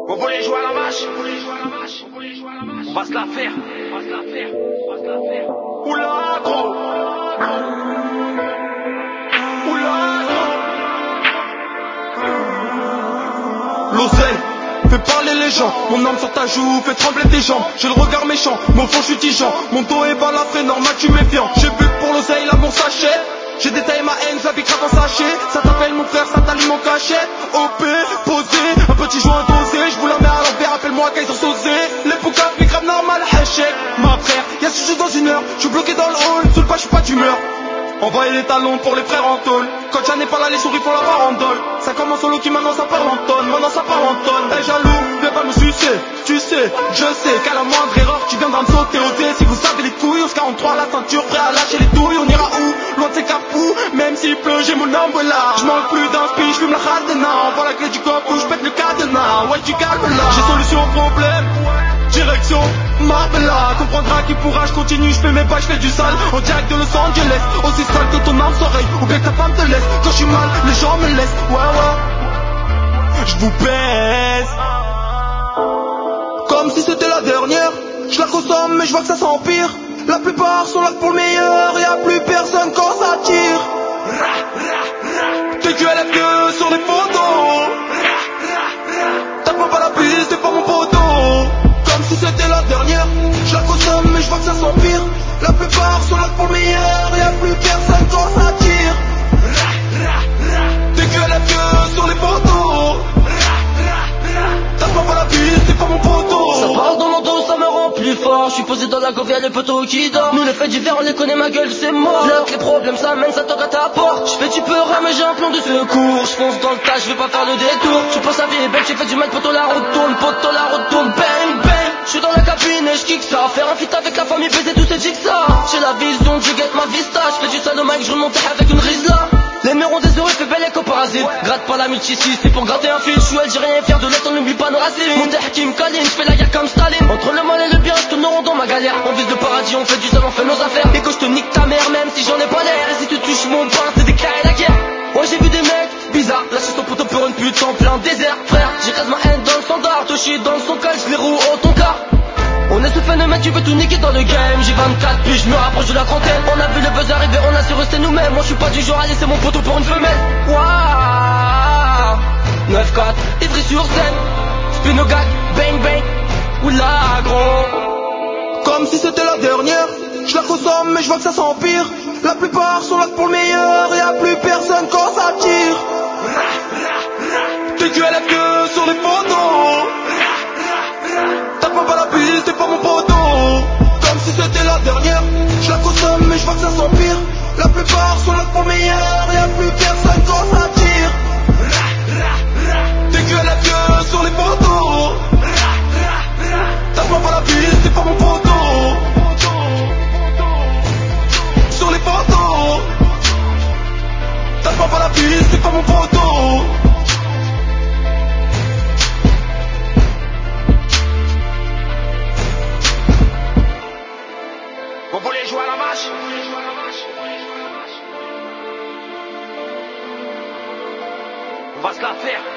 On voulait jouer à la vache. On va se la faire. Oula gros. Oula gros. L'oseille fait parler les gens, mon âme sur ta joue fait trembler tes jambes. J'ai le regard méchant, mais au fond je suis tigeant. Mon dos est balafré, normal tu méfiant. J'ai bu pour l'oseille, l'amour s'achète. J'ai détaillé ma haine, je la grave en sachet. Ça t'appelle mon frère, ça t'allume en cachet. OP, posé, un petit joint dosé. Je vous la mets à l'envers, appelle-moi Kaiser Sosé. Les poucaves, mais grave normal, hachek. Ma frère, y'a ce jeu dans une heure. Je suis bloqué dans le hall, sous le pas, je suis pas d'humeur. Envoyez les talons pour les frères en tôle. Quand j'en ai pas là, les souris font la farandole. Ça commence solo qui maintenant ça parle en tonne. Maintenant ça parle en tonne. Eh jaloux, viens pas me sucer. Tu sais, je sais qu'à la moindre erreur tu viendras me sauter au dé. Si vous savez les couilles, on se 43 la ceinture, prêt à lâcher les douilles. On ira où? Loin de ces capous. Même s'il pleut, j'ai mon umbrella. Je manque plus d'un speech, je fume la khaldena. Envoie la clé du coffre ou je pète le cadenas. Ouais, tu calmes là. J'ai solution au problème. Direction Marbella, comprendra qui pourra, je continue, je fais mes pas, je fais du sale. En direct de Los Angeles, aussi sale que ton âme s'oreille. Ou bien que ta femme te laisse, quand je suis mal, les gens me laissent. Ouais, je vous baise comme si c'était la dernière. Je la consomme mais je vois que ça s'empire. La plupart sont là pour le meilleur, y'a plus personne quand ça tire. T'es QLF2 sur les photos. Tape pas la piste, t'es pas mon poteau. Comme si c'était la dernière. Je la consomme mais je vois que ça s'empire. La plupart sont là pour le meilleur, y'a plus personne quand ça tire. T'es QLF2 sur les photos. Tape pas la piste, t'es pas mon poteau. Ça parle dans mon dos, ça me rend plus fort. Je suis posé dans la gauve, y'a le poteau qui dort. Nous les faits divers, on les connaît, ma gueule c'est mort. Là que les problèmes ça mène, ça toque à ta porte. Je fais du peur, mais j'ai un plan de secours. Je fonce dans le tas, je vais pas faire le détour. Tu penses la vie est belle, j'ai fait du mal, poteau la retourne, bang bang. Je suis dans la cabine et je kick ça. Faire un feat avec la famille, baiser tous ces ça. J'ai la vision, je guette ma vista. Je fais du sale au mic, je remonte avec une rizla. Les murs ont des heureux, fait belle éco parasite. Gratte pas la multisys, c'est pour gratter un fil. Je suis algérien fier de l'être, on n'oublie pas nos racines. Mon Hakim Kaline, je fais la guerre comme Staline. Entre le mal et le bien, je tourne rond dans ma galère. On vise le paradis, on fait du sale, on fait nos affaires. Et que je te nique ta mère, même si j'en ai pas l'air. Et si tu touches mon pain, c'est déclaré la guerre. Ouais, j'ai vu des mecs bizarres, lâcher son poteau pour une pute en plein désert. Frère, j'ai reste ma haine dans le standard. Te chie dans son cal, je les roue au ton car. On est ce phénomène, tu veux tout niquer dans le game. J'ai 24 puis je me rapproche de la trentaine. On a vu le buzz arriver, on a su rester nous-mêmes. Moi je suis pas du genre à laisser mon poteau pour une femelle. Waouh 9-4, Ivry sur scène. Spin au gag, bang bang. Oula gros. Comme si c'était la dernière. Je la consomme mais je vois que ça s'empire. La plupart sont là pour le meilleur, y'a plus personne quand ça tire. T'es QLF2 sur les photos. Tape pas la piste, t'es pas mon poteau. Comme si c'était la dernière. Je la consomme mais je vois que ça s'empire. La plupart sont là pour le meilleur, y'a plus personne quand ça tire. T'es QLF2 sur les photos. Tape pas la piste, t'es pas mon poteau. Sur les photos. Tape pas la piste, t'es pas mon poteau. On voulait jouer à la vache. On va se la faire.